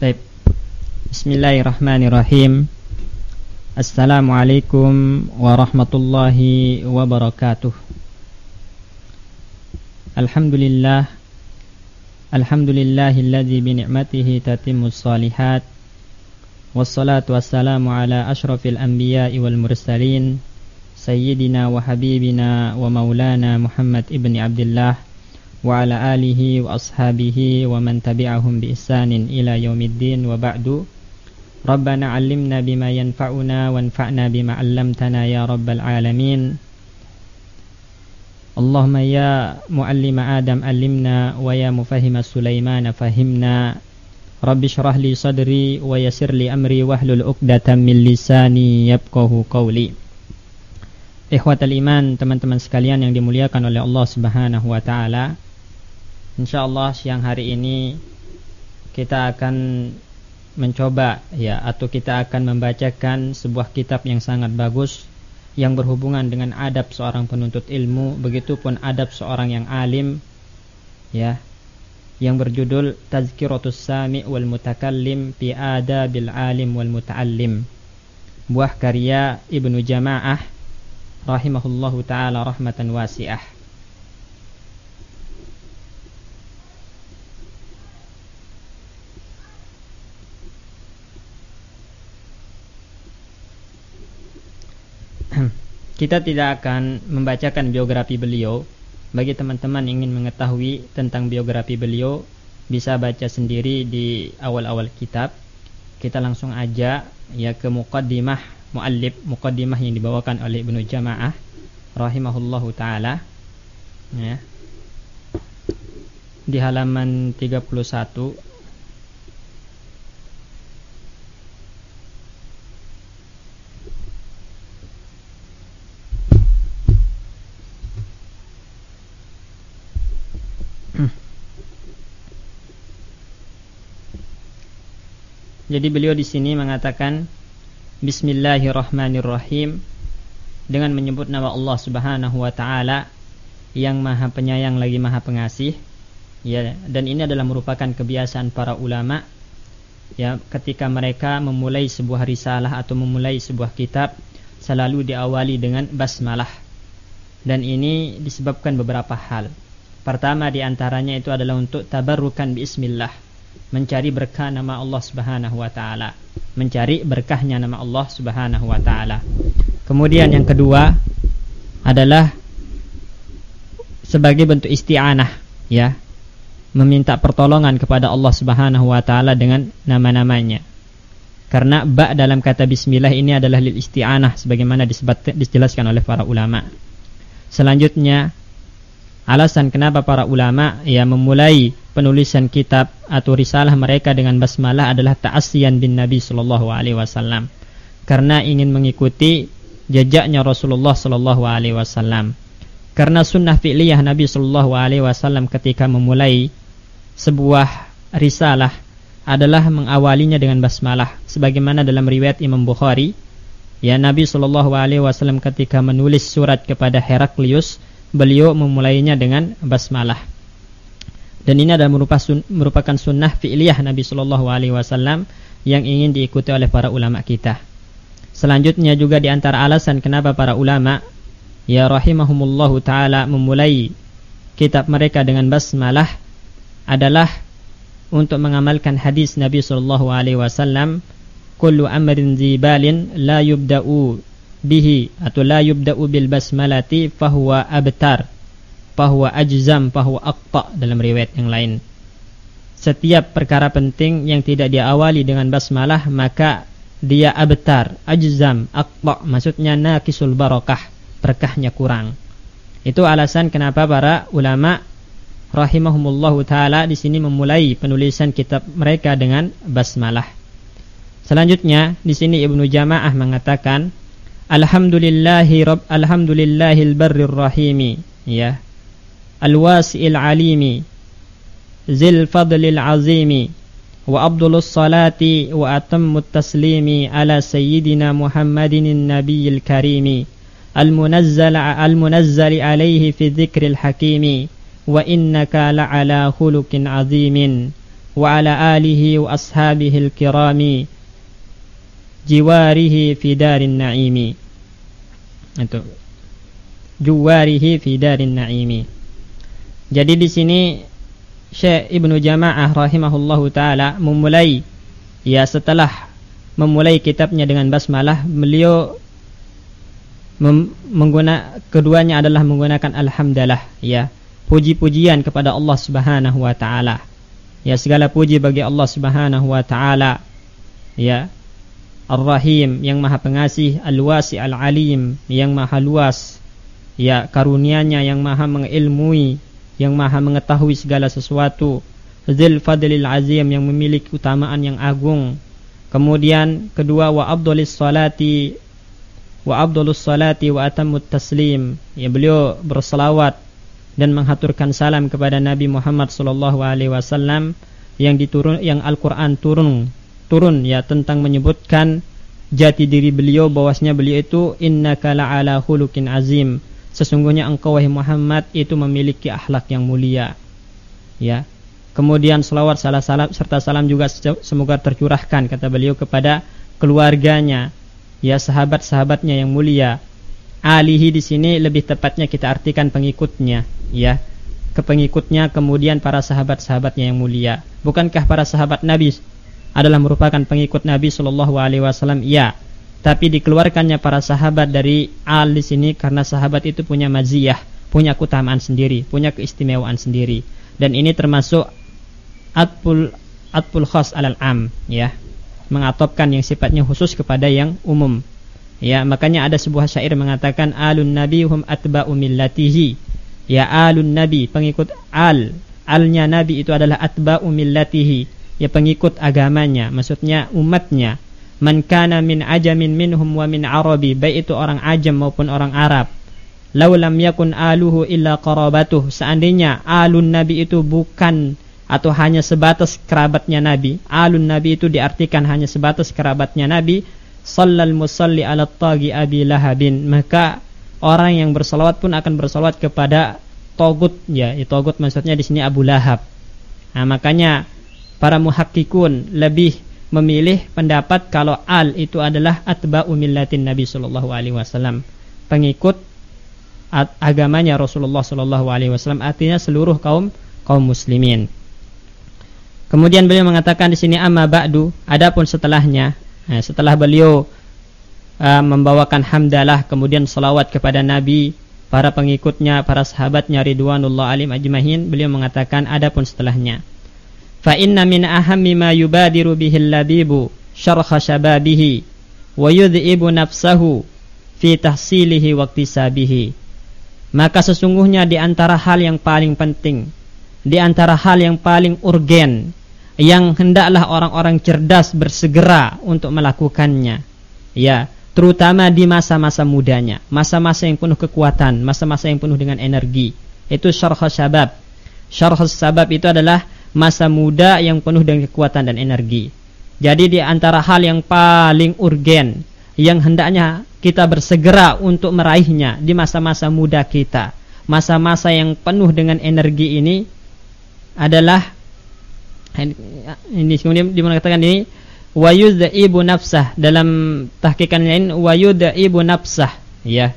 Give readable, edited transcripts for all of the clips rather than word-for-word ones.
Baik. Bismillahirrahmanirrahim. Assalamualaikum warahmatullahi wabarakatuh. Alhamdulillahilladzi bi ni'matihi tatimmus shalihat. Wassalatu wassalamu ala asyrafil anbiya'i wal mursalin sayyidina wa habibina wa maulana Muhammad ibni Abdullah wa ala alihi wa ashabihi wa man tabi'ahum bi ihsanin ila yaumiddin wa ba'du. Rabbana 'allimna bima yanfa'una wanfa'na bima 'allamtana ya rabbal alamin. Allahumma ya muallima Adam 'allimna wa ya mufahhima Sulaiman fahimna. Rabbi shrah li sadri wa yassir li amri wahlul 'uqdatam min lisani yafqahu qawli. Ikhwatal iman, teman-teman sekalian yang dimuliakan oleh Allah Subhanahu wa taala. Insyaallah siang hari ini kita akan mencoba atau kita akan membacakan sebuah kitab yang sangat bagus yang berhubungan dengan adab seorang penuntut ilmu, begitupun adab seorang yang alim yang berjudul Tazkiratus Sami' wal Mutakallim fi Adabil Alim wal Muta'allim, buah karya Ibnu Jama'ah rahimahullahu taala rahmatan wasi'ah. Kita tidak akan membacakan biografi beliau. Bagi teman-teman yang ingin mengetahui tentang biografi beliau, bisa baca sendiri di awal-awal kitab. Kita langsung aja ke muqaddimah muqaddimah yang dibawakan oleh Ibnu Jama'ah rahimahullahu taala di halaman 31. Jadi beliau di sini mengatakan Bismillahirrahmanirrahim, dengan menyebut nama Allah Subhanahu wa taala yang Maha Penyayang lagi Maha Pengasih. Dan ini adalah merupakan kebiasaan para ulama ketika mereka memulai sebuah risalah atau memulai sebuah kitab selalu diawali dengan basmalah. Dan ini disebabkan beberapa hal. Pertama di antaranya itu adalah untuk tabarrukan bismillah, mencari berkah nama Allah Subhanahu wa taala, mencari berkahnya nama Allah Subhanahu wa taala. Kemudian yang kedua adalah sebagai bentuk isti'anah, meminta pertolongan kepada Allah Subhanahu wa taala dengan nama-namanya. Karena ba dalam kata bismillah ini adalah lil isti'anah sebagaimana dijelaskan oleh para ulama. Selanjutnya, alasan kenapa para ulama memulai penulisan kitab atau risalah mereka dengan basmalah adalah ta'asiyan bin Nabi sallallahu alaihi wasallam, karena ingin mengikuti jejaknya Rasulullah sallallahu alaihi wasallam. Karena sunnah fi'liyah Nabi sallallahu alaihi wasallam ketika memulai sebuah risalah adalah mengawalinya dengan basmalah, sebagaimana dalam riwayat Imam Bukhari, Nabi sallallahu alaihi wasallam ketika menulis surat kepada Heraklius, beliau memulainya dengan basmalah. Dan ini adalah merupakan sunnah fi'liyah Nabi sallallahu alaihi wasallam yang ingin diikuti oleh para ulama kita. Selanjutnya juga di antara alasan kenapa para ulama rahimahumullahu taala memulai kitab mereka dengan basmalah adalah untuk mengamalkan hadis Nabi sallallahu alaihi wasallam, kullu amrin zibalin la yubda'u bihi atau la yubda'u bil basmalati fahuwa abtar, fahuwa ajzam, fahuwa aqta dalam riwayat yang lain. Setiap perkara penting yang tidak diawali dengan basmalah maka dia abtar, ajzam, aqta, maksudnya naqisul barakah, berkahnya kurang. Itu alasan kenapa para ulama rahimahumullahu taala di sini memulai penulisan kitab mereka dengan basmalah. Selanjutnya di sini Ibnu Jama'ah mengatakan alhamdulillahil barrir rahimi, al-wasi'il alimi, zil fadlil azimi, wa abdulus salati wa atammut taslimi ala sayyidina Muhammadin nabiyil karimi, al-munazzali alaihi fi dzikril hakimi, wa innaka la'ala khuluqin azimin, wa ala alihi wa ashabihi al-kirami jiwarihi fi darin na'imi. Itu juwarihi fi darin na'imi. Jadi di sini Syekh Ibnu Jama'ah rahimahullahu taala memulai, ya, setelah memulai kitabnya dengan basmalah, beliau keduanya adalah menggunakan alhamdulillah, ya, puji-pujian kepada Allah Subhanahu wa taala. Ya, segala puji bagi Allah Subhanahu wa taala, ya, Ar-Rahim, yang Maha Pengasih, Al-Wasi' Al-Alim, yang Maha luas, ya, karunia-Nya yang Maha mengilmui, yang Maha mengetahui segala sesuatu, Dzul Fadlil Azim, yang memiliki keutamaan yang agung. Kemudian kedua, wa afdhalus salati wa atammut taslim, ya, beliau berselawat dan menghaturkan salam kepada Nabi Muhammad sallallahu alaihi wasallam yang Al-Qur'an turun, ya, tentang menyebutkan jati diri beliau, bahwasanya beliau itu innaka la'ala khuluqin azim, sesungguhnya engkau wahai Muhammad itu memiliki akhlak yang mulia, ya. Kemudian selawat serta salam juga semoga tercurahkan, kata beliau, kepada keluarganya, ya, sahabat-sahabatnya yang mulia. Alihi di sini lebih tepatnya kita artikan pengikutnya, ya, kepengikutnya, kemudian para sahabat-sahabatnya yang mulia. Bukankah para sahabat Nabi adalah merupakan pengikut Nabi sallallahu alaihi wasallam? Ya. Tapi dikeluarkannya para sahabat dari al di sini karena sahabat itu punya maziyah, punya keutamaan sendiri, punya keistimewaan sendiri. Dan ini termasuk atful khas alal am, ya, mengatopkan yang sifatnya khusus kepada yang umum. Ya, makanya ada sebuah syair mengatakan alun nabi hum atba'u millatihi. Ya, alun nabi, pengikut alnya nabi itu adalah atba'u millatihi, ya, pengikut agamanya, maksudnya umatnya. Man kana min ajamin minhum wa min arabi, baik itu orang ajam maupun orang Arab. Law lam yakun aluhu illa qarabatuh, seandainya alun nabi itu bukan atau hanya sebatas kerabatnya Nabi, alun nabi itu diartikan hanya sebatas kerabatnya Nabi, sallal musalli ala taghi abi lahabin, maka orang yang bersalawat pun akan bersalawat kepada togut, ya, togut maksudnya di sini Abu Lahab. Nah, makanya para muhakkikun lebih memilih pendapat kalau al itu adalah atba'u millatin Nabi sallallahu alaihi wasallam, pengikut agamanya Rasulullah sallallahu alaihi wasallam, artinya seluruh kaum muslimin. Kemudian beliau mengatakan di sini amma ba'du, adapun setelahnya, setelah beliau membawakan hamdalah, kemudian salawat kepada Nabi, para pengikutnya, para sahabatnya ridwanullah alim ajmahin, beliau mengatakan adapun setelahnya, fa inna min ahammi ma yubadiru bihil labibu syarha syababihi wa yudhibu nafsahu fi tahsilihi wa iktisabihi. Maka sesungguhnya di antara hal yang paling penting, di antara hal yang paling urgen, yang hendaklah orang-orang cerdas bersegera untuk melakukannya, ya, terutama di masa-masa mudanya, masa-masa yang penuh kekuatan, masa-masa yang penuh dengan energi, itu syarha syabab. Syarha syabab itu adalah masa muda yang penuh dengan kekuatan dan energi. Jadi di antara hal yang paling urgen, yang hendaknya kita bersegera untuk meraihnya di masa-masa muda kita, masa-masa yang penuh dengan energi ini adalah ini, kemudian dimengatakan ini wayudhibu nafsah, dalam tahqiqan lain wayudhibu nafsah, ya,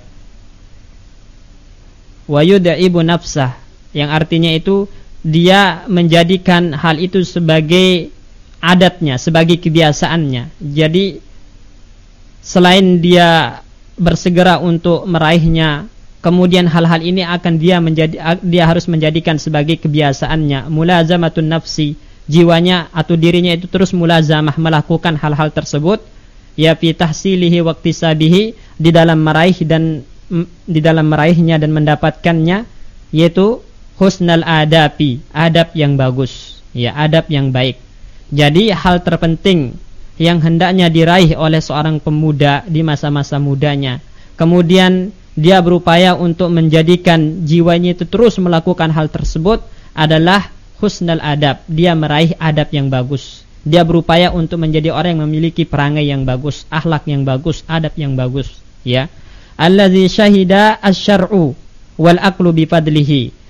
wayudhibu nafsah, yang artinya itu dia menjadikan hal itu sebagai adatnya, sebagai kebiasaannya. Jadi selain dia bersegera untuk meraihnya, kemudian hal-hal ini akan dia harus menjadikan sebagai kebiasaannya. Mulazamatun nafsi, jiwanya atau dirinya itu terus mulazamah melakukan hal-hal tersebut, ya, fi tahsilihi wa iktisabihi, di dalam meraihnya dan mendapatkannya, yaitu husnal adabi, adab yang bagus, ya, adab yang baik. Jadi hal terpenting yang hendaknya diraih oleh seorang pemuda di masa-masa mudanya, kemudian dia berupaya untuk menjadikan jiwanya itu terus melakukan hal tersebut, adalah husnal adab, dia meraih adab yang bagus. Dia berupaya untuk menjadi orang yang memiliki perangai yang bagus, akhlak yang bagus, adab yang bagus, ya. Allazi syahida asy-syar'u wal aqlu bi fadlihi,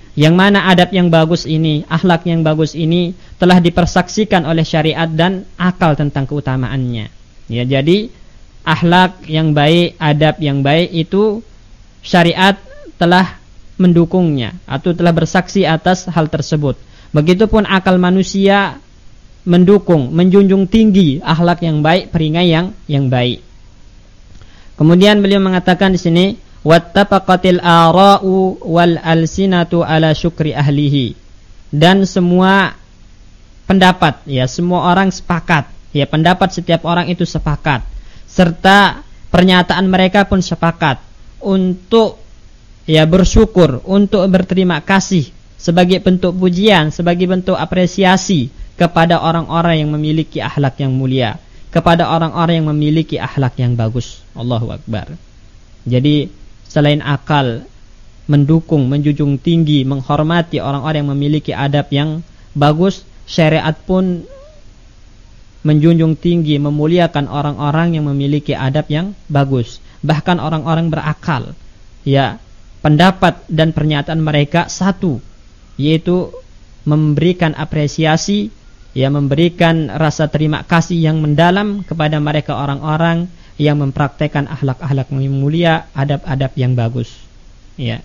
Yang mana adab yang bagus ini, akhlak yang bagus ini telah dipersaksikan oleh syariat dan akal tentang keutamaannya. Ya, jadi akhlak yang baik, adab yang baik itu syariat telah mendukungnya atau telah bersaksi atas hal tersebut. Begitupun akal manusia mendukung, menjunjung tinggi akhlak yang baik, peringai yang baik. Kemudian beliau mengatakan di sini, wattafaqatil ara'u wal alsinatu ala syukri ahlihi. Dan semua pendapat, ya, semua orang sepakat, ya, pendapat setiap orang itu sepakat, serta pernyataan mereka pun sepakat untuk, ya, bersyukur, untuk berterima kasih sebagai bentuk pujian, sebagai bentuk apresiasi kepada orang-orang yang memiliki akhlak yang mulia, kepada orang-orang yang memiliki akhlak yang bagus. Allahu Akbar. Jadi selain akal mendukung, menjunjung tinggi, menghormati orang-orang yang memiliki adab yang bagus, syariat pun menjunjung tinggi, memuliakan orang-orang yang memiliki adab yang bagus. Bahkan orang-orang berakal, ya, pendapat dan pernyataan mereka satu, yaitu memberikan apresiasi, ya, memberikan rasa terima kasih yang mendalam kepada mereka orang-orang yang mempraktekkan akhlak-akhlak yang mulia, adab-adab yang bagus. Ya.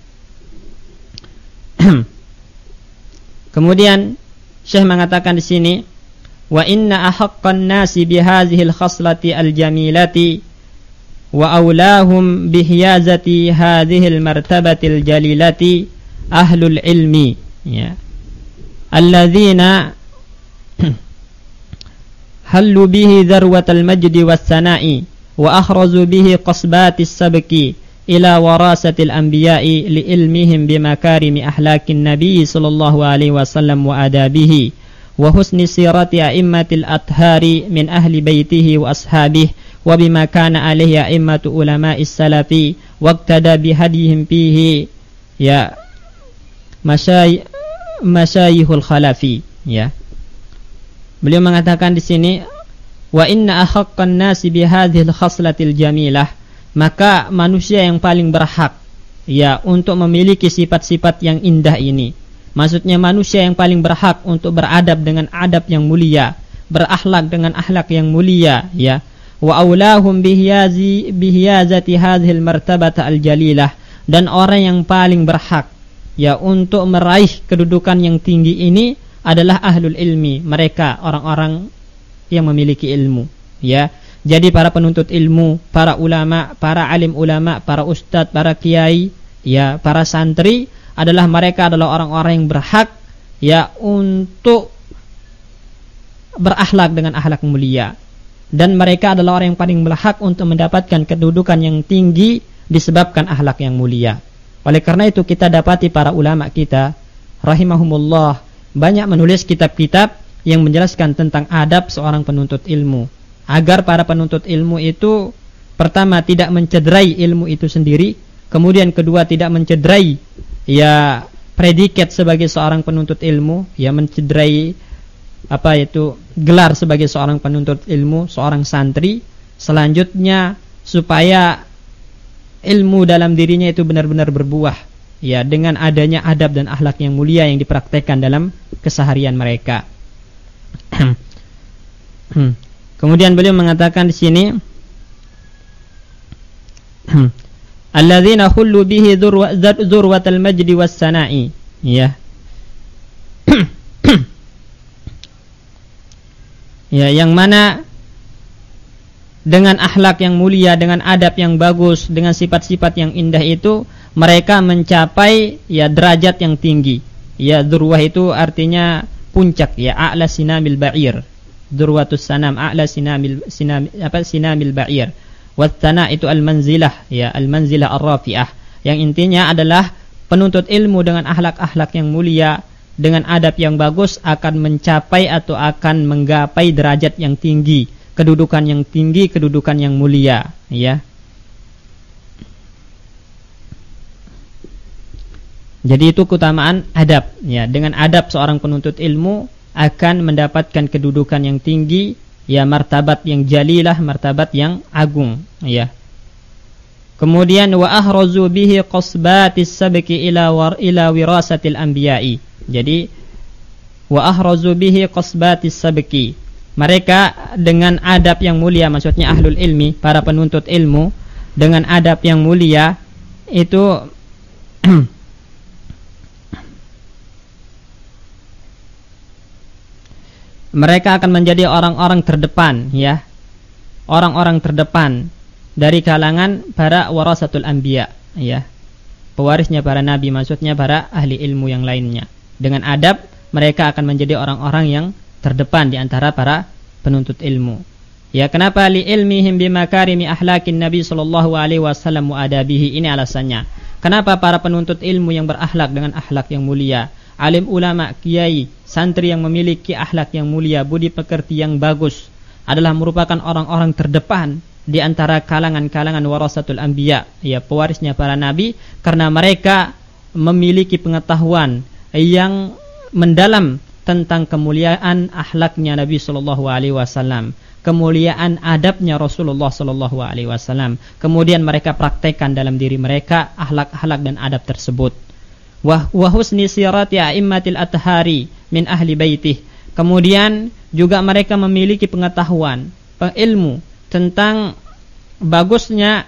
Kemudian Syekh mengatakan di sini, wa inna ahaqqan nasi bihadhil khaslati aljamilati wa aulahum bihiyazati hadhil martabatil jalilati ahlul ilmi, ya, alladzina hallu bihi dharwatal majdi was sana'i wa akhrazu bihi qasbatis sabki ila warasatil anbiya'i li ilmihim bimakarimi ahlakin nabiy sallallahu alaihi wasallam wa adabihi wa husni sirati a'immatil athari min ahli baitihi wa ashabihi wa bima kana alaihi a'immatu ulama'is salafi waqtada bihadihim fihi, ya, masyayihul khalafi, ya. Beliau mengatakan di sini, wa inna ahaqqan nasi bihadhil khaslatil jamilah, maka manusia yang paling berhak, ya, untuk memiliki sifat-sifat yang indah ini. Maksudnya manusia yang paling berhak untuk beradab dengan adab yang mulia, berakhlak dengan akhlak yang mulia, ya. Wa aulahum bihiyazati hadhil martabata al-jalilah, dan orang yang paling berhak, ya, untuk meraih kedudukan yang tinggi ini adalah ahlul ilmi, mereka orang-orang yang memiliki ilmu, ya. Jadi para penuntut ilmu, para ulama, para alim ulama, para ustadz, para kiai, ya, para santri adalah mereka adalah orang-orang yang berhak, ya, untuk berakhlak dengan akhlak mulia, dan mereka adalah orang yang paling berhak untuk mendapatkan kedudukan yang tinggi disebabkan akhlak yang mulia. Oleh karena itu kita dapati para ulama kita rahimahumullah banyak menulis kitab-kitab yang menjelaskan tentang adab seorang penuntut ilmu, agar para penuntut ilmu itu pertama tidak mencederai ilmu itu sendiri, kemudian kedua tidak mencederai, ya, predikat sebagai seorang penuntut ilmu, ya, mencederai apa itu gelar sebagai seorang penuntut ilmu, seorang santri. Selanjutnya supaya ilmu dalam dirinya itu benar-benar berbuah, ya, dengan adanya adab dan akhlak yang mulia yang dipraktekkan dalam keseharian mereka. Kemudian beliau mengatakan di sini, alladzina khullu bihi dzurwatal majdi was sana'i, ya. Ya, yang mana dengan akhlak yang mulia, dengan adab yang bagus, dengan sifat-sifat yang indah itu mereka mencapai, ya, derajat yang tinggi. Ya, dzurwah itu artinya puncak, ya, a'la sinamil ba'ir. Dzurwatus sanam, a'la sinamil ba'ir. Wattana itu al-manzilah, ya, al-manzilah ar-rafi'ah. Yang intinya adalah penuntut ilmu dengan akhlak-akhlak yang mulia, dengan adab yang bagus akan mencapai atau akan menggapai derajat yang tinggi, kedudukan yang tinggi, kedudukan yang mulia, ya. Jadi itu keutamaan adab, ya. Dengan adab seorang penuntut ilmu akan mendapatkan kedudukan yang tinggi, ya, martabat yang jalilah, martabat yang agung, ya. Kemudian wa ahrazu bihi qasbatis sabqi ila wirasatil anbiya'i. Jadi wa ahrazu bihi qasbatis sabqi. Mereka dengan adab yang mulia, maksudnya ahlul ilmi, para penuntut ilmu, dengan adab yang mulia itu mereka akan menjadi orang-orang terdepan, ya. Orang-orang terdepan dari kalangan para warasatul anbiya, ya. Pewarisnya para nabi, maksudnya para ahli ilmu yang lainnya. Dengan adab mereka akan menjadi orang-orang yang terdepan di antara para penuntut ilmu. Ya, kenapa li ilmihim bimakarimi ahlakin Nabi sallallahu alaihi wasallam wa adabihi? Ini alasannya. Kenapa para penuntut ilmu yang berakhlak dengan akhlak yang mulia, alim ulama, kiai, santri yang memiliki akhlak yang mulia, budi pekerti yang bagus, adalah merupakan orang-orang terdepan di antara kalangan-kalangan warasatul anbiya, ya, pewarisnya para nabi, karena mereka memiliki pengetahuan yang mendalam tentang kemuliaan akhlaknya Nabi sallallahu alaihi wasallam, kemuliaan adabnya Rasulullah sallallahu alaihi wasallam. Kemudian mereka praktekkan dalam diri mereka akhlak-akhlak dan adab tersebut. Wa husni sirati a'immatil athhari min ahli baitih. Kemudian juga mereka memiliki pengetahuan, ilmu tentang bagusnya,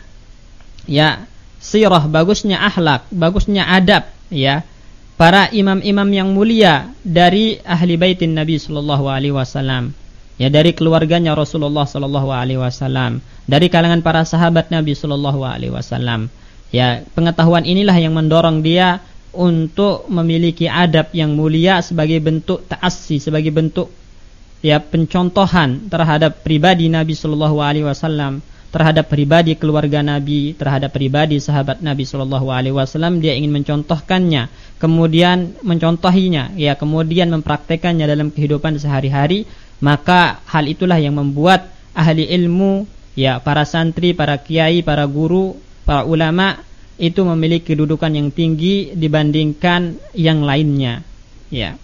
ya, sirah, bagusnya akhlak, bagusnya adab, ya, para imam-imam yang mulia dari ahli baitin Nabi sallallahu alaihi wasallam, ya, dari keluarganya Rasulullah sallallahu alaihi wasallam, dari kalangan para sahabat Nabi sallallahu alaihi wasallam. Ya, pengetahuan inilah yang mendorong dia untuk memiliki adab yang mulia sebagai bentuk ta'assi, sebagai bentuk, ya, pencontohan terhadap pribadi Nabi sallallahu alaihi wasallam, terhadap pribadi keluarga Nabi, terhadap pribadi sahabat Nabi sallallahu alaihi wasallam. Dia ingin mencontohkannya, kemudian mencontohinya, ya, kemudian mempraktekannya dalam kehidupan sehari-hari. Maka hal itulah yang membuat ahli ilmu, ya, para santri, para kiai, para guru, para ulama itu memiliki kedudukan yang tinggi dibandingkan yang lainnya, ya.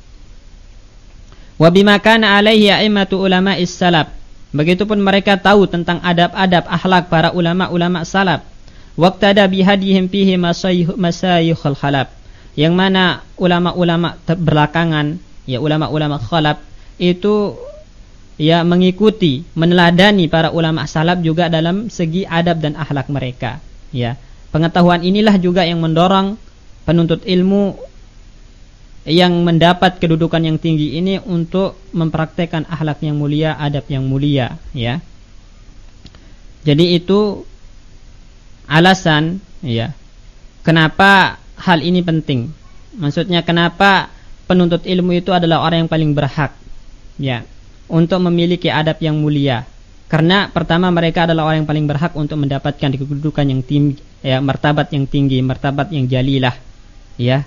Wa bima kana alaihi a'immatu ulama'is salaf. Begitupun mereka tahu tentang adab-adab akhlak para ulama-ulama salaf. Waqtada bihadihim fihi masayikhul khalaf. Yang mana ulama-ulama belakangan, ya, ulama-ulama khalaf itu, ya, mengikuti, meneladani para ulama salaf juga dalam segi adab dan akhlak mereka, ya. Pengetahuan inilah juga yang mendorong penuntut ilmu yang mendapat kedudukan yang tinggi ini untuk mempraktekkan akhlak yang mulia, adab yang mulia, ya. Jadi itu alasan, ya, kenapa hal ini penting. Maksudnya kenapa penuntut ilmu itu adalah orang yang paling berhak, ya, untuk memiliki adab yang mulia. Karena pertama, mereka adalah orang yang paling berhak untuk mendapatkan kedudukan yang tinggi, ya, martabat yang tinggi, martabat yang jalilah, ya.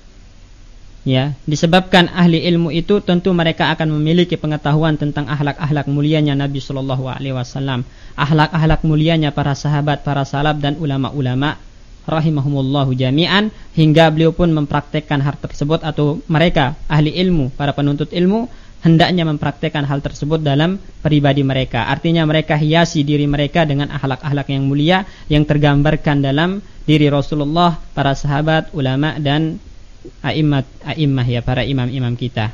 Ya, disebabkan ahli ilmu itu tentu mereka akan memiliki pengetahuan tentang akhlak-akhlak mulianya Nabi sallallahu alaihi wasallam, akhlak-akhlak mulianya para sahabat, para salaf dan ulama-ulama rahimahumullahu jami'an, hingga beliau pun mempraktekkan hal tersebut, atau mereka ahli ilmu, para penuntut ilmu hendaknya mempraktekkan hal tersebut dalam pribadi mereka. Artinya mereka hiasi diri mereka dengan akhlak-akhlak yang mulia yang tergambarkan dalam diri Rasulullah, para sahabat, ulama dan a'immah, ya, para imam-imam kita.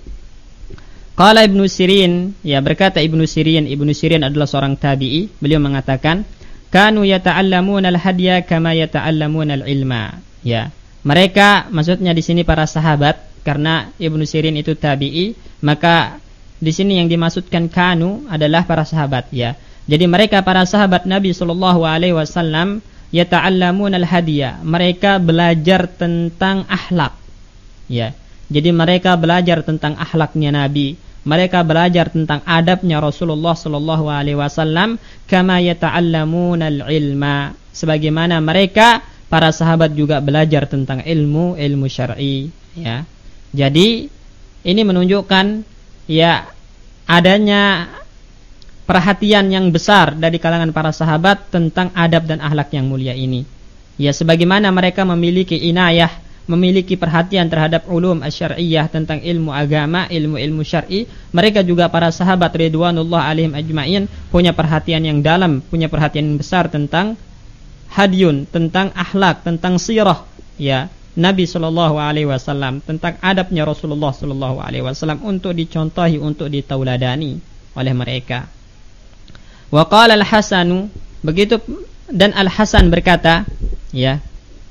Qala Ibnu Sirin, ya, berkata Ibnu Sirin adalah seorang tabi'i. Beliau mengatakan, kanu yata'allamuna al-hadya kama yata'allamuna al-ilma. Ya, mereka, maksudnya di sini para sahabat, karena Ibnu Sirin itu tabi'i, maka di sini yang dimaksudkan kanu adalah para sahabat, ya. Jadi mereka para sahabat Nabi sallallahu alaihi wasallam yata'allamun al-hadiyah, mereka belajar tentang akhlak, ya. Jadi mereka belajar tentang akhlaknya Nabi, mereka belajar tentang adabnya Rasulullah sallallahu alaihi wasallam, kama yata'allamun al-ilma, sebagaimana mereka para sahabat juga belajar tentang ilmu syar'i, ya. Jadi ini menunjukkan, ya, adanya perhatian yang besar dari kalangan para sahabat tentang adab dan akhlak yang mulia ini. Ya, sebagaimana mereka memiliki inayah, memiliki perhatian terhadap ulum asy-syar'iyyah, tentang ilmu agama, ilmu syar'i, mereka juga para sahabat ridwanullah alaihim ajma'in punya perhatian yang dalam, punya perhatian yang besar tentang hadyun, tentang akhlak, tentang sirah ya Nabi sallallahu alaihi wasallam, tentang adabnya Rasulullah sallallahu alaihi wasallam untuk dicontohi, untuk ditauladani oleh mereka. Wa qala al-Hasan, begitu, dan Al-Hasan berkata ya,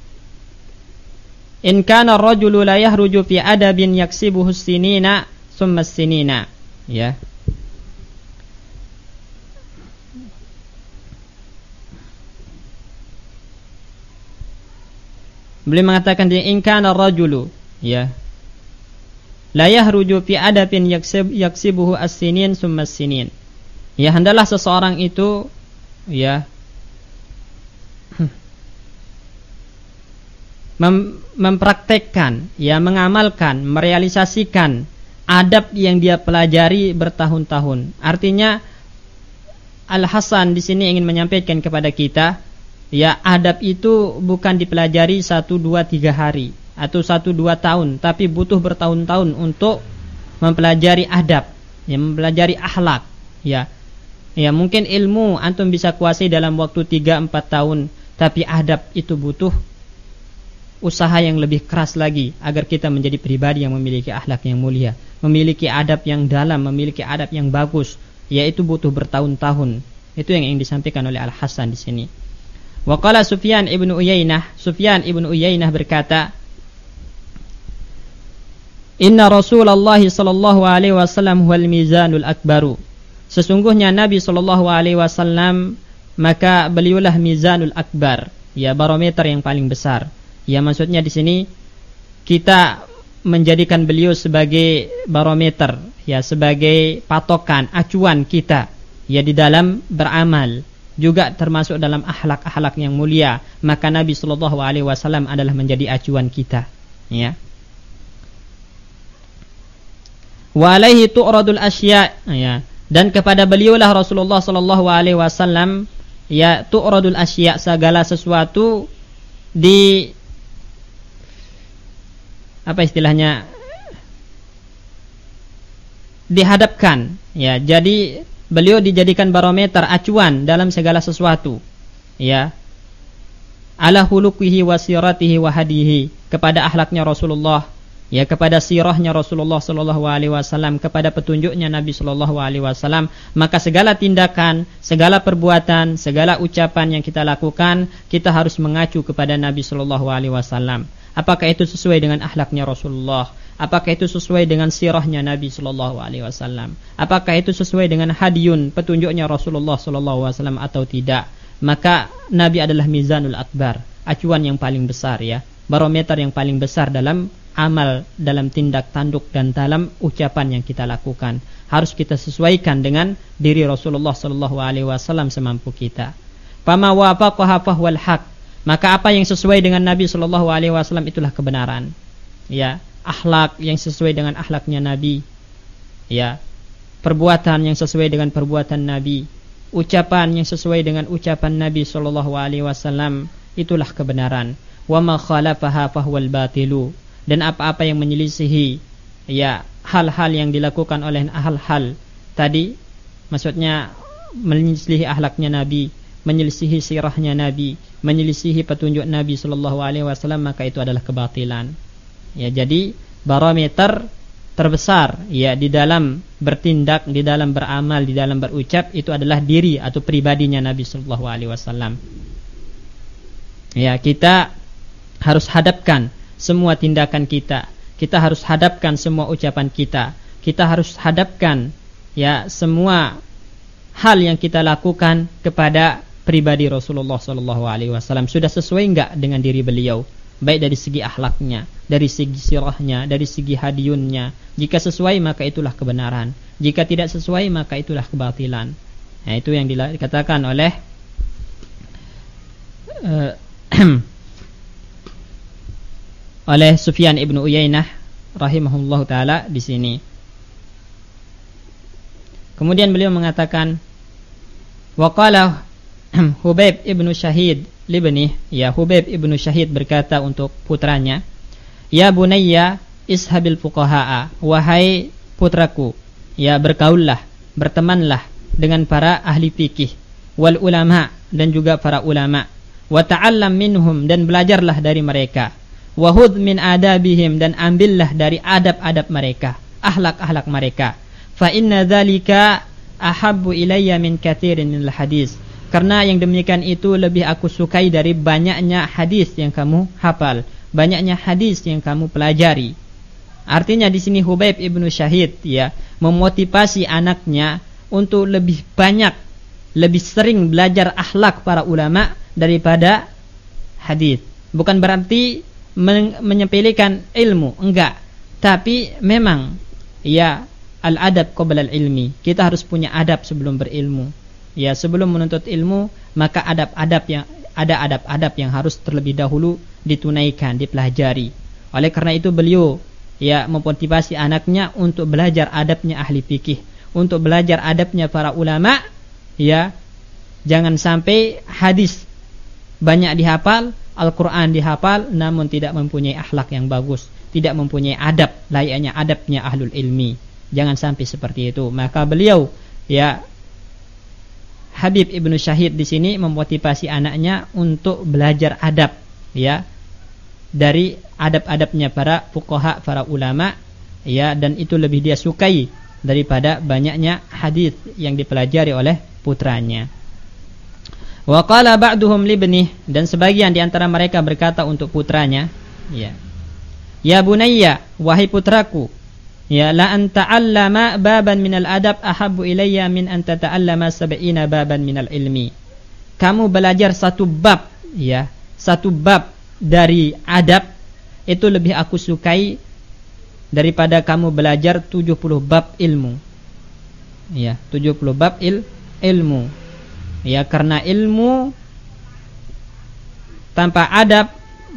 in kana ar-rajulu la yahruju fi adabin yaksibuhu as-sinina thumma as-sinina ya. Beliau mengatakan in kana ar-rajulu ya la yahruju fi adabin yaksibuhu as-sinin thumma as-sinin. Ya, hendaklah seseorang itu ya mempraktekkan, ya mengamalkan, merealisasikan adab yang dia pelajari bertahun-tahun. Artinya Al-Hasan di sini ingin menyampaikan kepada kita, ya adab itu bukan dipelajari 1, 2, 3 hari atau 1, 2 tahun, tapi butuh bertahun-tahun untuk mempelajari adab, ya mempelajari akhlak. Ya, ya mungkin ilmu antum bisa kuasai dalam waktu 3, 4 tahun, tapi adab itu butuh usaha yang lebih keras lagi agar kita menjadi pribadi yang memiliki akhlak yang mulia, memiliki adab yang dalam, memiliki adab yang bagus. Yaitu butuh bertahun-tahun. Itu yang ingin disampaikan oleh Al-Hasan di sini. Wa qala Sufyan ibnu Uyainah berkata, inna Rasulullah sallallahu alaihi wasallam huwal mizanul akbaru. Sesungguhnya Nabi sallallahu alaihi wasallam, maka beliaulah mizanul akbar, ya barometer yang paling besar. Ya maksudnya di sini kita menjadikan beliau sebagai barometer, ya sebagai patokan, acuan kita ya di dalam beramal, juga termasuk dalam akhlak-akhlak yang mulia. Maka Nabi sallallahu alaihi wasallam adalah menjadi acuan kita, ya. Wa alaihi tu'radul asya', ya. Dan kepada beliaulah Rasulullah sallallahu alaihi wasallam ya tu'radul asya', segala sesuatu di apa istilahnya, dihadapkan, ya. Jadi beliau dijadikan barometer, acuan dalam segala sesuatu, ya. Ala hulukihi wa siratihi wa hadihi, kepada akhlaknya Rasulullah, ya, kepada sirahnya Rasulullah sallallahu alaihi wasallam, kepada petunjuknya Nabi sallallahu alaihi wasallam. Maka segala tindakan, segala perbuatan, segala ucapan yang kita lakukan, kita harus mengacu kepada Nabi sallallahu alaihi wasallam. Apakah itu sesuai dengan akhlaknya Rasulullah? Apakah itu sesuai dengan sirahnya Nabi sallallahu alaihi wasallam? Apakah itu sesuai dengan hadiyun, petunjuknya Rasulullah sallallahu alaihi wasallam atau tidak? Maka Nabi adalah mizanul akbar, acuan yang paling besar, ya, barometer yang paling besar dalam amal, dalam tindak tanduk dan dalam ucapan yang kita lakukan. Harus kita sesuaikan dengan diri Rasulullah sallallahu alaihi wasallam semampu kita. Fama wafaqaha fahwal haq. Maka apa yang sesuai dengan Nabi sallallahu alaihi wasallam itulah kebenaran. Ya, akhlak yang sesuai dengan akhlaknya Nabi, ya, perbuatan yang sesuai dengan perbuatan Nabi, ucapan yang sesuai dengan ucapan Nabi sallallahu alaihi wasallam, itulah kebenaran. Wa ma khalafaha fahuwal batilu. Dan apa-apa yang menyelisihi, ya, hal-hal yang dilakukan oleh hal-hal tadi, maksudnya menyelisihi akhlaknya Nabi, menyelisihi sirahnya Nabi, menyelisihi petunjuk Nabi sallallahu alaihi wasallam, maka itu adalah kebatilan. Ya, jadi barometer terbesar, ya, di dalam bertindak, di dalam beramal, di dalam berucap, itu adalah diri atau pribadinya Nabi sallallahu alaihi wasallam. Ya, kita harus hadapkan semua tindakan kita. Kita harus hadapkan semua ucapan kita. Kita harus hadapkan, ya, semua hal yang kita lakukan kepada pribadi Rasulullah sallallahu alaihi wasallam. Sudah sesuai enggak dengan diri beliau? Baik dari segi akhlaknya, dari segi sirahnya, dari segi hadiyunnya. Jika sesuai maka itulah kebenaran. Jika tidak sesuai maka itulah kebatilan. Nah, itu yang dikatakan oleh oleh Sufyan ibnu Uyainah rahimahullahu taala di sini. Kemudian beliau mengatakan, wa qala Hubaib ibnu Syahid libni, ya, Hubaib ibnu Syahid berkata untuk putranya, ya bunayya ishabil fuqahaa, wahai putraku, ya, bergaullah, bertemanlah dengan para ahli fikih, wal ulama, dan juga para ulama, wa ta'allam minhum, dan belajarlah dari mereka, wa hudh min adabihim, dan ambillah dari adab-adab mereka, akhlak-akhlak mereka. Fa inna dzalika ahabbu ilayya min katsirin minal hadis, karena yang demikian itu lebih aku sukai dari banyaknya hadis yang kamu hafal, banyaknya hadis yang kamu pelajari. Artinya di sini Hubaib ibnu Syahid ya memotivasi anaknya untuk lebih banyak, lebih sering belajar akhlak para ulama daripada hadis. Bukan berarti menyepelekan ilmu, enggak. Tapi memang ya al-adab qabla al-ilmi. Kita harus punya adab sebelum berilmu. Ya, sebelum menuntut ilmu, maka ada adab-adab yang harus terlebih dahulu ditunaikan, dipelajari. Oleh karena itu beliau ya memotivasi anaknya untuk belajar adabnya ahli fikih, untuk belajar adabnya para ulama. Ya, jangan sampai hadis banyak dihafal, Al-Quran dihafal, namun tidak mempunyai akhlak yang bagus, tidak mempunyai adab layaknya adabnya ahlul ilmi. Jangan sampai seperti itu. Maka beliau ya Habib ibnu Syahid di sini memotivasi anaknya untuk belajar adab ya dari adab-adabnya para fuqaha, para ulama ya, dan itu lebih dia sukai daripada banyaknya hadis yang dipelajari oleh putranya. Wa qala ba'duhum libnih, dan sebagian di antara mereka berkata untuk putranya, ya bunayya, wahai putraku, ya la an ta'allama baban minal adab ahabbu ilayya min an tata'allama sab'ina baban minal ilmi. Kamu belajar satu bab ya, satu bab dari adab itu lebih aku sukai daripada kamu belajar 70 bab ilmu. Ya, 70 bab ilmu. Ya, karena ilmu tanpa adab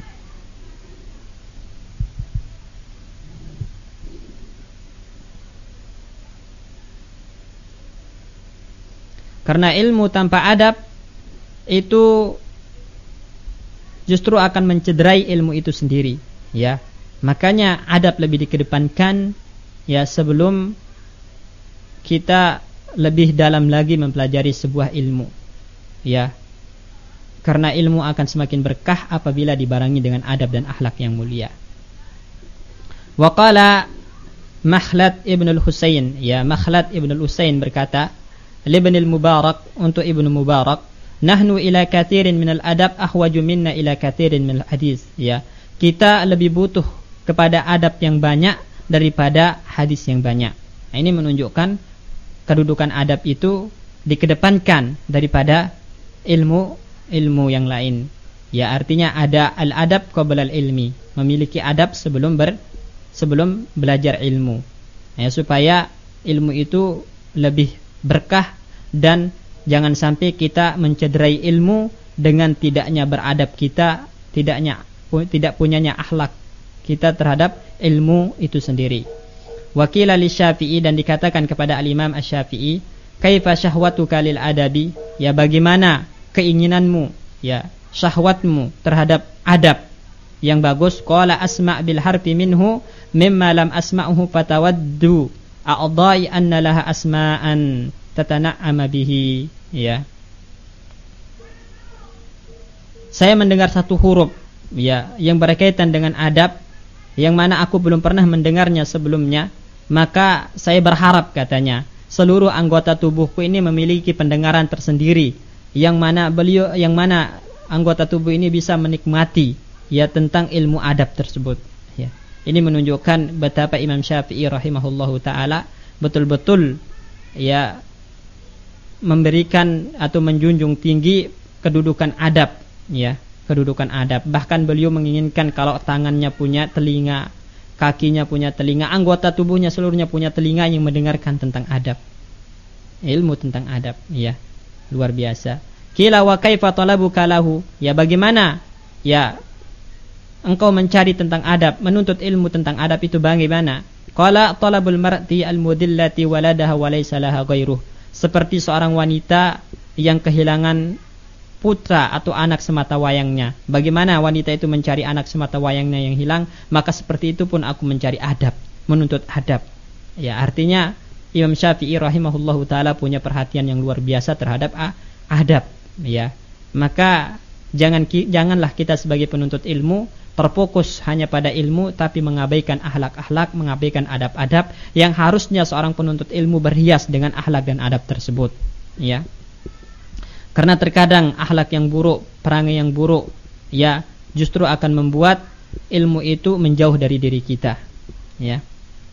itu justru akan mencederai ilmu itu sendiri, ya. Makanya adab lebih dikedepankan ya sebelum kita lebih dalam lagi mempelajari sebuah ilmu, ya. Karena ilmu akan semakin berkah apabila dibarengi dengan adab dan akhlak yang mulia. Wa qala Makhlad ibn al-Husain, ya, Makhlad ibn al-Husain berkata, Ibn al-Mubarak, untuk Ibnu Mubarak, nahnu ila kathirin minal adab ahwaju minna ila kathirin minal hadis, ya. Kita lebih butuh kepada adab yang banyak daripada hadis yang banyak. Nah, ini menunjukkan kedudukan adab itu dikedepankan daripada ilmu yang lain. Ya, artinya ada al-adab qabla al-ilmi, memiliki adab sebelum belajar ilmu. Ya, supaya ilmu itu lebih berkah dan jangan sampai kita mencederai ilmu dengan tidaknya beradab kita, tidak punyanya akhlak kita terhadap ilmu itu sendiri. Wakila li Syafi'i, dan dikatakan kepada al-Imam Asy-Syafi'i, kaifa syahwatuka lil adabi, ya bagaimana keinginanmu, ya syahwatmu terhadap adab yang bagus. Qala asma' bil harfi minhu mimma lam asma'hu fatawaddu a'dha'i anna laha asma'an tatana'ama bihi, ya. Saya mendengar satu huruf ya yang berkaitan dengan adab yang mana aku belum pernah mendengarnya sebelumnya, maka saya berharap, katanya, seluruh anggota tubuhku ini memiliki pendengaran tersendiri yang mana anggota tubuh ini bisa menikmati ya tentang ilmu adab tersebut, ya. Ini menunjukkan betapa Imam Syafi'i rahimahullahu taala betul-betul ya memberikan atau menjunjung tinggi kedudukan adab, ya, kedudukan adab. Bahkan beliau menginginkan kalau tangannya punya telinga, kakinya punya telinga, anggota tubuhnya seluruhnya punya telinga yang mendengarkan tentang adab, ilmu tentang adab, ya, luar biasa. Qila wa kaifa talabuka lahu, ya bagaimana ya engkau mencari tentang adab, menuntut ilmu tentang adab itu bagaimana? Qala talabul mar'ati al-mudillati waladaha wa laysa laha ghairuh, seperti seorang wanita yang kehilangan putra atau anak semata wayangnya. Bagaimana wanita itu mencari anak semata wayangnya yang hilang, maka seperti itu pun aku mencari adab, menuntut adab. Ya, artinya Imam Syafi'i rahimahullahu taala punya perhatian yang luar biasa terhadap adab, ya. Maka Janganlah kita sebagai penuntut ilmu terfokus hanya pada ilmu tapi mengabaikan akhlak-akhlak, mengabaikan adab-adab yang harusnya seorang penuntut ilmu berhias dengan akhlak dan adab tersebut, ya. Karena terkadang akhlak yang buruk, perangai yang buruk, ya, justru akan membuat ilmu itu menjauh dari diri kita, ya.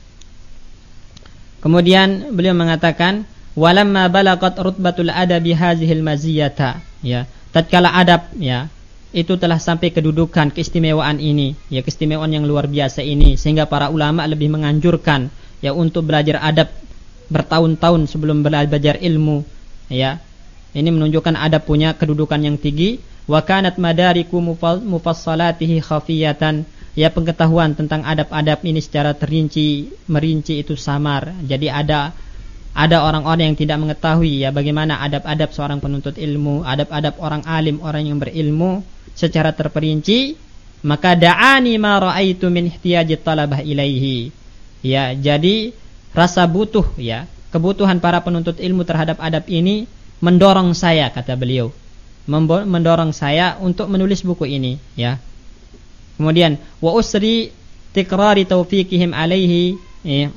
Kemudian beliau mengatakan, walamma balagat rutbatul adabi hazihil maziyata, ya. Tatkala adab, ya, itu telah sampai kedudukan keistimewaan ini, ya, keistimewaan yang luar biasa ini, sehingga para ulama lebih menganjurkan, ya, untuk belajar adab bertahun-tahun sebelum belajar ilmu, ya. Ini menunjukkan adab punya kedudukan yang tinggi. Wa kanat madariku mufassalatihi khafiyatan, ya, pengetahuan tentang adab-adab ini secara merinci itu samar. Jadi ada orang-orang yang tidak mengetahui, ya, bagaimana adab-adab seorang penuntut ilmu, adab-adab orang alim, orang yang berilmu secara terperinci. Maka da'ani ma ra'aitu min ihtiyaji talabah ilaihi, ya, jadi rasa butuh, ya, kebutuhan para penuntut ilmu terhadap adab ini mendorong saya, kata beliau, mendorong saya untuk menulis buku ini, ya. Kemudian wa usri tikrari taufiqihim alaihi, ya,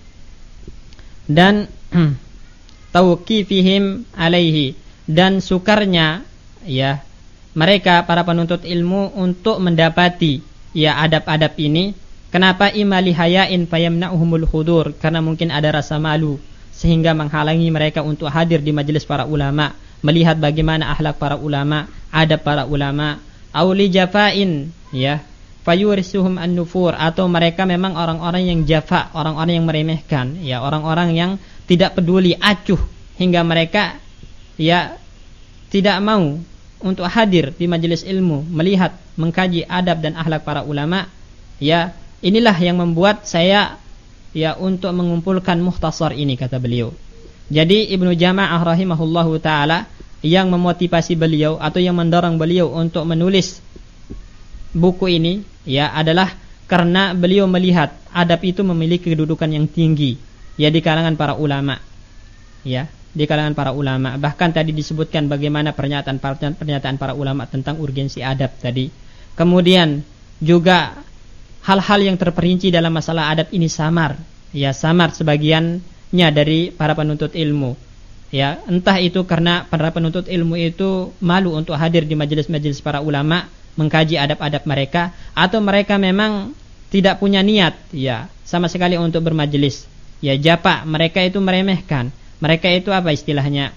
dan tauqifihim alaihi, dan sukarnya, ya, mereka para penuntut ilmu untuk mendapati, ya, adab-adab ini. Kenapa? Imali hayain fayamna'uhumul hudur, karena mungkin ada rasa malu sehingga menghalangi mereka untuk hadir di majelis para ulama, melihat bagaimana akhlak para ulama, adab para ulama. Auli jafain, ya, fayurisuhum an-nufur, atau mereka memang orang-orang yang jafa, orang-orang yang meremehkan, ya, orang-orang yang tidak peduli, acuh, hingga mereka, ya, tidak mau untuk hadir di majelis ilmu, melihat, mengkaji adab dan akhlak para ulama, ya. Inilah yang membuat saya, ya, untuk mengumpulkan mukhtasar ini, kata beliau. Jadi Ibnu Jama'ah rahimahullahu ta'ala yang memotivasi beliau atau yang mendorong beliau untuk menulis buku ini, ya, adalah karena beliau melihat adab itu memiliki kedudukan yang tinggi, ya, di kalangan para ulama, ya, di kalangan para ulama. Bahkan tadi disebutkan bagaimana pernyataan para ulama tentang urgensi adab tadi. Kemudian juga hal-hal yang terperinci dalam masalah adab ini samar, ya, samar sebagiannya dari para penuntut ilmu, ya. Entah itu karena para penuntut ilmu itu malu untuk hadir di majelis-majelis para ulama mengkaji adab-adab mereka, atau mereka memang tidak punya niat, ya, sama sekali untuk bermajelis, ya, japa, mereka itu meremehkan. Mereka itu apa istilahnya?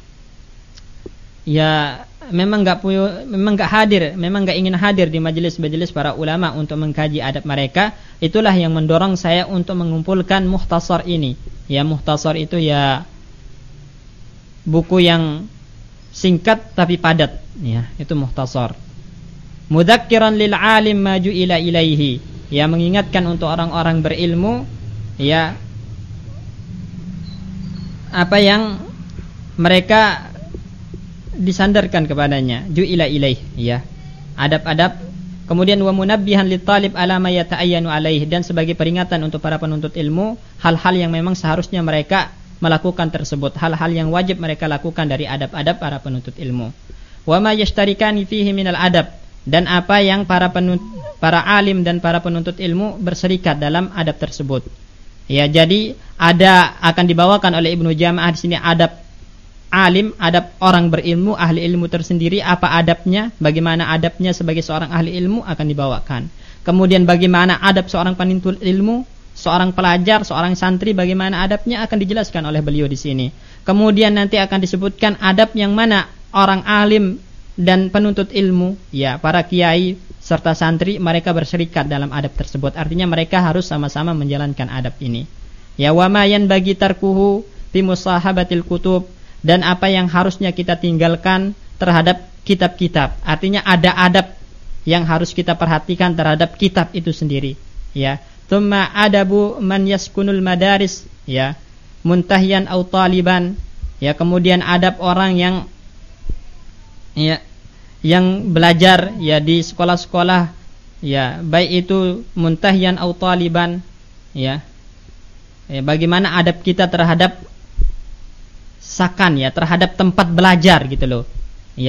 Ya, memang enggak hadir, memang enggak ingin hadir di majelis-majelis para ulama untuk mengkaji adab mereka. Itulah yang mendorong saya untuk mengumpulkan mukhtasar ini. Ya, mukhtasar itu, ya, buku yang singkat tapi padat, ya, itu mukhtasar. Mudzakiran lil alim maju ila ilaihi, ya, mengingatkan untuk orang-orang berilmu, ya, apa yang mereka disandarkan kepadanya, ju'ila ilaih, ya, adab-adab. Kemudian wa munabbihan lit talib ala ma yata'ayyanu alaihi, dan sebagai peringatan untuk para penuntut ilmu hal-hal yang memang seharusnya mereka melakukan tersebut, hal-hal yang wajib mereka lakukan dari adab-adab para penuntut ilmu. Wa ma yashtarikani fihi minal adab, dan apa yang para alim dan para penuntut ilmu berserikat dalam adab tersebut. Ya, jadi akan dibawakan oleh Ibnu Jama'ah di sini adab alim, adab orang berilmu, ahli ilmu tersendiri, apa adabnya, bagaimana adabnya sebagai seorang ahli ilmu akan dibawakan. Kemudian bagaimana adab seorang penuntut ilmu, seorang pelajar, seorang santri, bagaimana adabnya akan dijelaskan oleh beliau di sini. Kemudian nanti akan disebutkan adab yang mana orang alim dan penuntut ilmu, ya, para kiai serta santri, mereka berserikat dalam adab tersebut. Artinya mereka harus sama-sama menjalankan adab ini. Ya, wa ma yanbaghi tarkuhu fi musahabatil kutub, dan apa yang harusnya kita tinggalkan terhadap kitab-kitab. Artinya ada adab yang harus kita perhatikan terhadap kitab itu sendiri, ya. Tsumma adabu man yaskunul madaris, ya, muntahiyan au taliban, ya. Kemudian adab orang yang, ya, yang belajar, ya, di sekolah-sekolah, ya, baik itu muntahiyan au taliban, ya. Bagaimana adab kita terhadap sakan, ya, terhadap tempat belajar gitu loh, ya.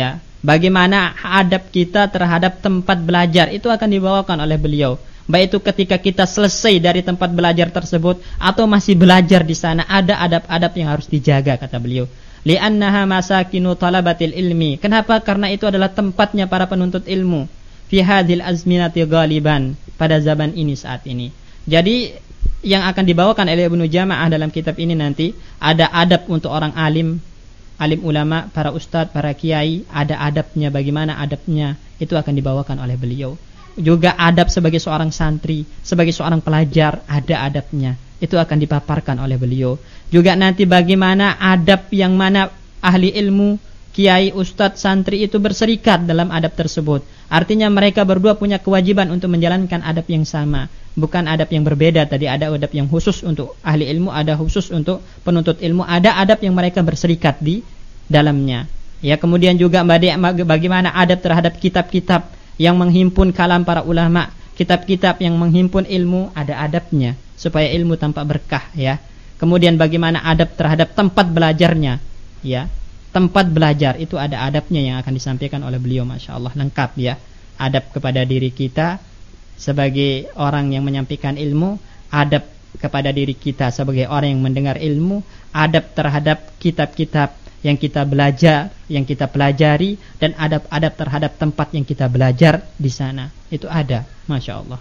Bagaimana adab kita terhadap tempat belajar itu akan dibawakan oleh beliau. Baik itu ketika kita selesai dari tempat belajar tersebut atau masih belajar di sana, ada adab-adab yang harus dijaga, kata beliau. Li'annaha masakinu talabatil ilmi. Kenapa? Karena itu adalah tempatnya para penuntut ilmu. Fi hadhil azminati ghaliban, pada zaman ini, saat ini. Jadi yang akan dibawakan oleh Ibnu Jama'ah dalam kitab ini nanti ada adab untuk orang alim ulama, para ustadz, para kiai, ada adabnya. Bagaimana adabnya itu akan dibawakan oleh beliau. Juga adab sebagai seorang santri, sebagai seorang pelajar, ada adabnya. Itu akan dipaparkan oleh beliau. Juga nanti bagaimana adab yang mana ahli ilmu, kiai, ustadz, santri itu berserikat dalam adab tersebut. Artinya mereka berdua punya kewajiban untuk menjalankan adab yang sama, bukan adab yang berbeda. Tadi ada adab yang khusus untuk ahli ilmu, ada khusus untuk penuntut ilmu, ada adab yang mereka berserikat di dalamnya. Ya, kemudian juga bagaimana adab terhadap kitab-kitab yang menghimpun kalam para ulama, kitab-kitab yang menghimpun ilmu, ada adabnya supaya ilmu tampak berkah, ya. Kemudian bagaimana adab terhadap tempat belajarnya, ya. Tempat belajar itu ada adabnya yang akan disampaikan oleh beliau, Masya Allah, lengkap, ya. Adab kepada diri kita sebagai orang yang menyampaikan ilmu, adab kepada diri kita sebagai orang yang mendengar ilmu, adab terhadap kitab-kitab yang kita belajar, yang kita pelajari, dan adab-adab terhadap tempat yang kita belajar di sana. Itu ada, Masya Allah.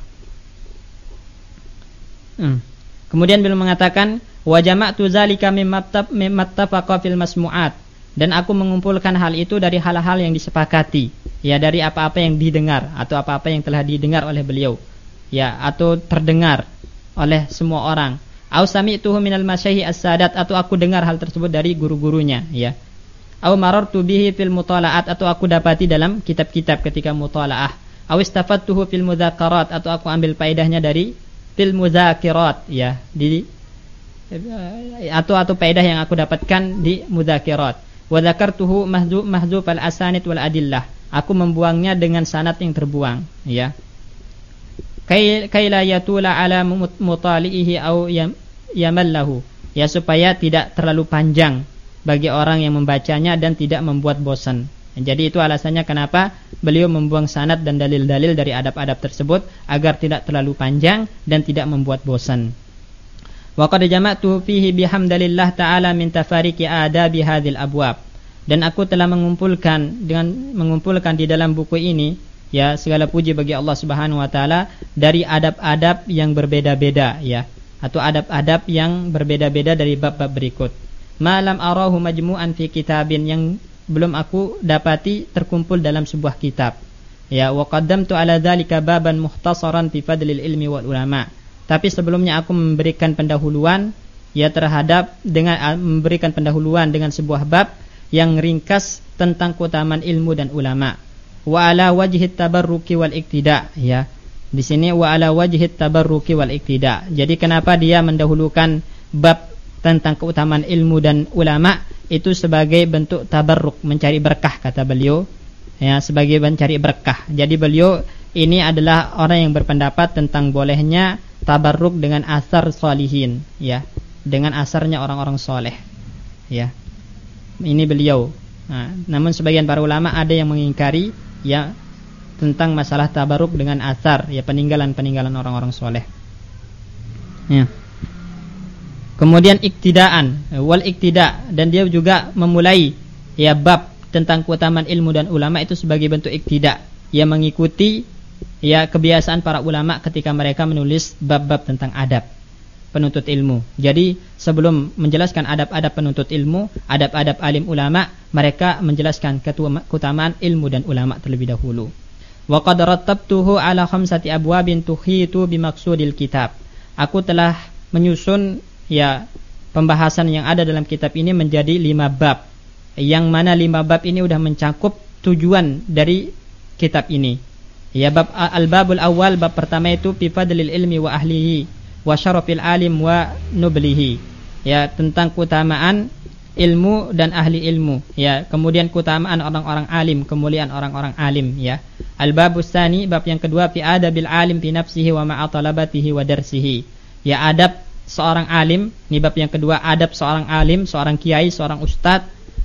Kemudian beliau mengatakan, wa jama'tu zalika mimma tafaqa fil masmu'at, dan aku mengumpulkan hal itu dari hal-hal yang disepakati, ya, dari apa-apa yang didengar atau apa-apa yang telah didengar oleh beliau, ya, atau terdengar oleh semua orang. Au sami'tuhu minal masyayikh as-sadat, atau aku dengar hal tersebut dari guru-gurunya, ya. Au marartu bihi fil mutala'at, atau aku dapati dalam kitab-kitab ketika mutala'ah. Au istafattuhu fil mudzakarat, atau aku ambil faedahnya dari fil mudzakirat, ya, atau faedah yang aku dapatkan di mudzakirat. Wa dzakartuhu mahdzuf al-asanid wal adillah, aku membuangnya dengan sanad yang terbuang, ya. Kaila yatula ala mutali'ihi au yamallahu, ya, supaya tidak terlalu panjang bagi orang yang membacanya dan tidak membuat bosan. Jadi itu alasannya kenapa beliau membuang sanad dan dalil-dalil dari adab-adab tersebut, agar tidak terlalu panjang dan tidak membuat bosan. Wa qad jama'tu fihi bihamdillah ta'ala min tafariqi adabi hadhil abwab, dan aku telah mengumpulkan di dalam buku ini, ya, segala puji bagi Allah Subhanahu wa taala, dari adab-adab yang berbeda-beda, ya, atau adab-adab yang berbeda-beda dari bab-bab berikut. Malam arahu majmu'an fi kitabin, yang belum aku dapati terkumpul dalam sebuah kitab, ya. Wa qaddamtu ala dzalika baban mukhtasaran fi fadlil ilmi wal ulama, tapi sebelumnya aku memberikan pendahuluan, ya, memberikan pendahuluan dengan sebuah bab yang ringkas tentang keutamaan ilmu dan ulama. Wa ala wajhi tabarruki wal iktida, ya. Di sini wa ala wajhi tabarruki wal iktida. Jadi kenapa dia mendahulukan bab tentang keutamaan ilmu dan ulama itu sebagai bentuk tabarruk, mencari berkah, kata beliau, ya, sebagai mencari berkah. Jadi beliau ini adalah orang yang berpendapat tentang bolehnya tabarruk dengan asar sholihin, ya, dengan asarnya orang-orang soleh, ya. Ini beliau. Nah, namun sebagian para ulama ada yang mengingkari, ya, tentang masalah tabarruk dengan asar, ya, peninggalan-peninggalan orang-orang soleh, ya. Kemudian iktidaan wal iktida, dan dia juga memulai, ya, bab tentang keutamaan ilmu dan ulama itu sebagai bentuk iktida, ya, mengikuti, ya, kebiasaan para ulama ketika mereka menulis bab-bab tentang adab penuntut ilmu. Jadi sebelum menjelaskan adab-adab penuntut ilmu, adab-adab alim ulama, mereka menjelaskan keutamaan ilmu dan ulama terlebih dahulu. Wa qad rattabtuhu ala 5 abwabin tuhitu bimaksudil kitab. Aku telah menyusun, ya, pembahasan yang ada dalam kitab ini menjadi 5 bab, yang mana 5 bab ini sudah mencakup tujuan dari kitab ini. Ya, bab al-babul awal, bab pertama itu fi fadlil ilmi wa ahlihi wa syarafil alim wa nublihi, ya, tentang keutamaan ilmu dan ahli ilmu, ya. Kemudian keutamaan orang-orang alim, kemuliaan orang-orang alim, ya. Al-babus tsani, bab yang kedua, fi adabil alim fi nafsihi wa ma'a talabatihi wa darsihi, ya, adab seorang alim. Ini bab yang kedua, adab seorang alim, seorang kiai, seorang ustadz,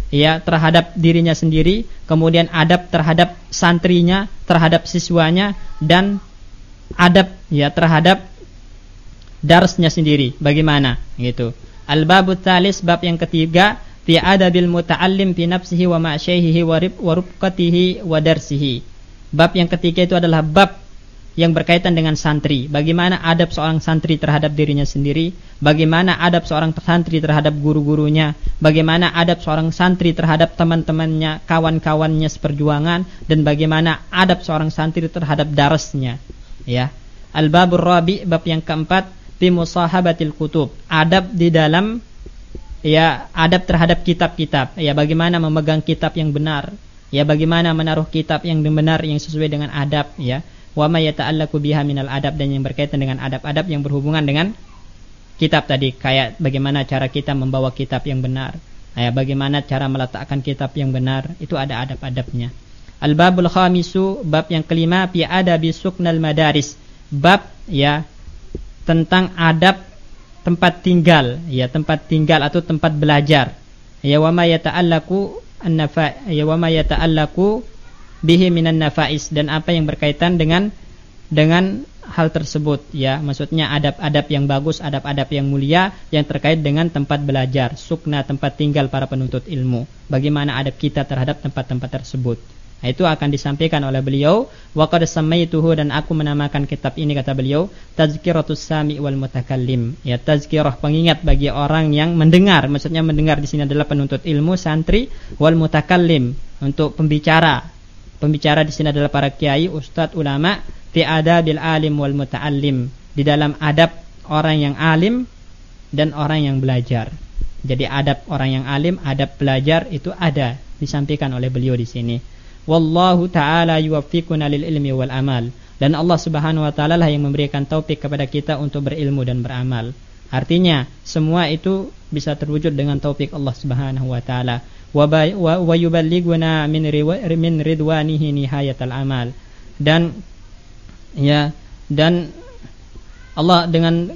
ya terhadap dirinya sendiri, kemudian adab terhadap santrinya, terhadap siswanya, dan adab ya terhadap darsnya sendiri. Bagaimana gitu. Al-babut tsalis, bab yang ketiga, fi adabil muta'allim fi nafsihi wa ma'syaihi wa rubqatihi wa darsihi. Bab yang ketiga itu adalah bab yang berkaitan dengan santri. Bagaimana adab seorang santri terhadap dirinya sendiri, bagaimana adab seorang santri terhadap guru-gurunya, bagaimana adab seorang santri terhadap teman-temannya, kawan-kawannya seperjuangan, dan bagaimana adab seorang santri terhadap darasnya. Ya. Al-babur rabi, bab yang keempat, fi musahabatil kutub, adab di dalam ya adab terhadap kitab-kitab. Ya, bagaimana memegang kitab yang benar, ya bagaimana menaruh kitab yang benar yang sesuai dengan adab, ya. Wa ma yata'allaqu biha minal adab, dan yang berkaitan dengan adab-adab yang berhubungan dengan kitab tadi, kayak bagaimana cara kita membawa kitab yang benar, ya bagaimana cara meletakkan kitab yang benar, itu ada adab-adabnya. Al-babul khamisu, bab yang kelima, fi adabi suknal madaris, bab ya tentang adab tempat tinggal, ya tempat tinggal atau tempat belajar. Ya wa ma yata'allaqu ya wa ma yata'allaqu bihi minan nafais, dan apa yang berkaitan dengan hal tersebut, ya maksudnya adab-adab yang bagus, adab-adab yang mulia yang terkait dengan tempat belajar, sukna tempat tinggal para penuntut ilmu, bagaimana adab kita terhadap tempat-tempat tersebut. Nah, itu akan disampaikan oleh beliau. Wa qad samaituhu, dan aku menamakan kitab ini, kata beliau, tazkiratus sami wal mutakallim, ya tazkirah, pengingat bagi orang yang mendengar. Maksudnya mendengar di sini adalah penuntut ilmu, santri, wal mutakallim, untuk pembicara. Pembicara di sini adalah para kiai, ustadz, ulama, fi adabil alim wal muta'allim, di dalam adab orang yang alim dan orang yang belajar. Jadi adab orang yang alim, adab belajar itu ada disampaikan oleh beliau di sini. Wallahu ta'ala yuwaffiquna lil ilmi wal amal, dan Allah Subhanahu wa taala lah yang memberikan taufik kepada kita untuk berilmu dan beramal. Artinya semua itu bisa terwujud dengan taufik Allah Subhanahu wa taala. Wa yuballighuna min ridwanihi nihayatal amal, dan ya dan Allah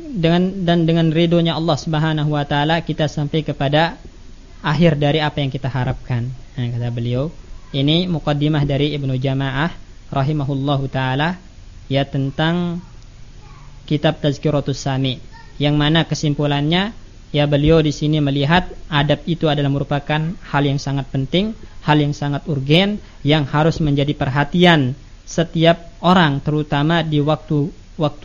dengan ridhonya Allah Subhanahu wa taala kita sampai kepada akhir dari apa yang kita harapkan. Nah, kata beliau, ini muqaddimah dari Ibnu Jamaah rahimahullahu taala ya tentang kitab Tazkiratus Sami, yang mana kesimpulannya ya beliau di sini melihat adab itu adalah merupakan hal yang sangat penting, hal yang sangat urgen, yang harus menjadi perhatian setiap orang, terutama di waktu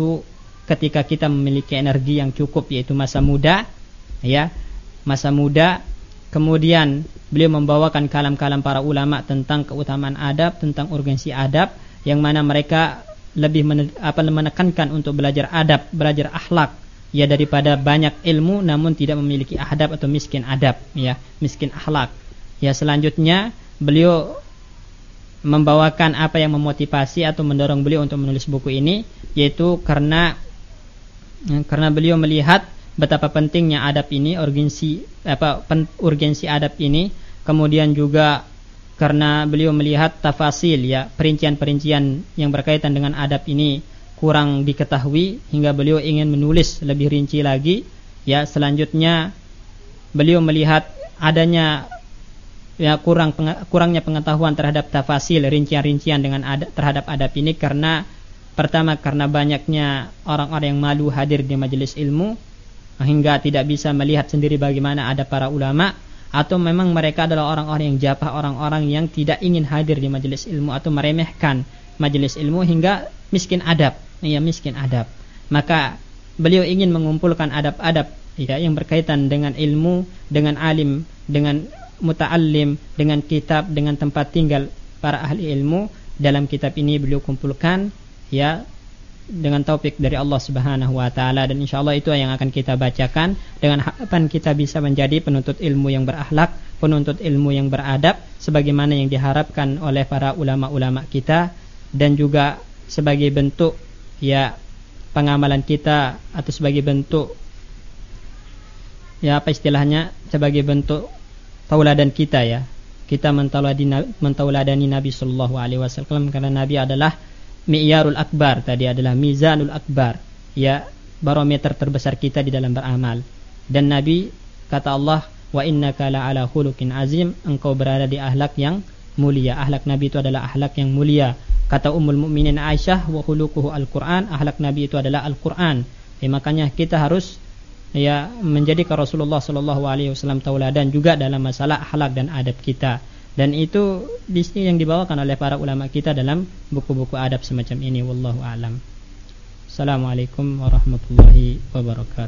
ketika kita memiliki energi yang cukup, yaitu masa muda, ya masa muda. Kemudian beliau membawakan kalam-kalam para ulama tentang keutamaan adab, tentang urgensi adab, yang mana mereka lebih menekankan untuk belajar adab, belajar akhlak, ya daripada banyak ilmu namun tidak memiliki adab atau miskin adab, ya miskin akhlak. Ya selanjutnya beliau membawakan apa yang memotivasi atau mendorong beliau untuk menulis buku ini, yaitu karena beliau melihat betapa pentingnya adab ini, urgensi adab ini. Kemudian juga karena beliau melihat tafasil, ya perincian-perincian yang berkaitan dengan adab ini kurang diketahui, hingga beliau ingin menulis lebih rinci lagi. Ya selanjutnya beliau melihat adanya ya kurangnya pengetahuan terhadap tafasil, rincian-rincian terhadap adab ini, karena pertama karena banyaknya orang-orang yang malu hadir di majelis ilmu hingga tidak bisa melihat sendiri bagaimana adab para ulama, atau memang mereka adalah orang-orang yang japah, orang-orang yang tidak ingin hadir di majelis ilmu atau meremehkan majelis ilmu hingga miskin adab. Ya miskin adab. Maka beliau ingin mengumpulkan adab-adab ya yang berkaitan dengan ilmu, dengan alim, dengan muta'allim, dengan kitab, dengan tempat tinggal para ahli ilmu. Dalam kitab ini beliau kumpulkan ya dengan taufik dari Allah Subhanahu wa taala, dan insyaallah itu yang akan kita bacakan dengan harapan kita bisa menjadi penuntut ilmu yang berakhlak, penuntut ilmu yang beradab sebagaimana yang diharapkan oleh para ulama-ulama kita, dan juga sebagai bentuk ya pengamalan kita atau sebagai bentuk ya apa istilahnya, sebagai bentuk tauladan kita, ya kita mentauladani Nabi sallallahu alaihi wasallam, karena Nabi adalah mi'yarul akbar, tadi adalah mizanul akbar, ya barometer terbesar kita di dalam beramal. Dan Nabi, kata Allah, wa innaka la'ala khuluqin azim, engkau berada di akhlak yang mulia. Akhlak Nabi itu adalah akhlak yang mulia. Kata Ummul Mukminin Aisyah, wa khuluquhu al-Qur'an, akhlak Nabi itu adalah Al-Qur'an. Makanya kita harus menjadikan Rasulullah sallallahu alaihi wasallam tauladan juga dalam masalah akhlak dan adab kita. Dan itu di sini yang dibawakan oleh para ulama kita dalam buku-buku adab semacam ini. Wallahu a'lam. Assalamualaikum warahmatullahi wabarakatuh.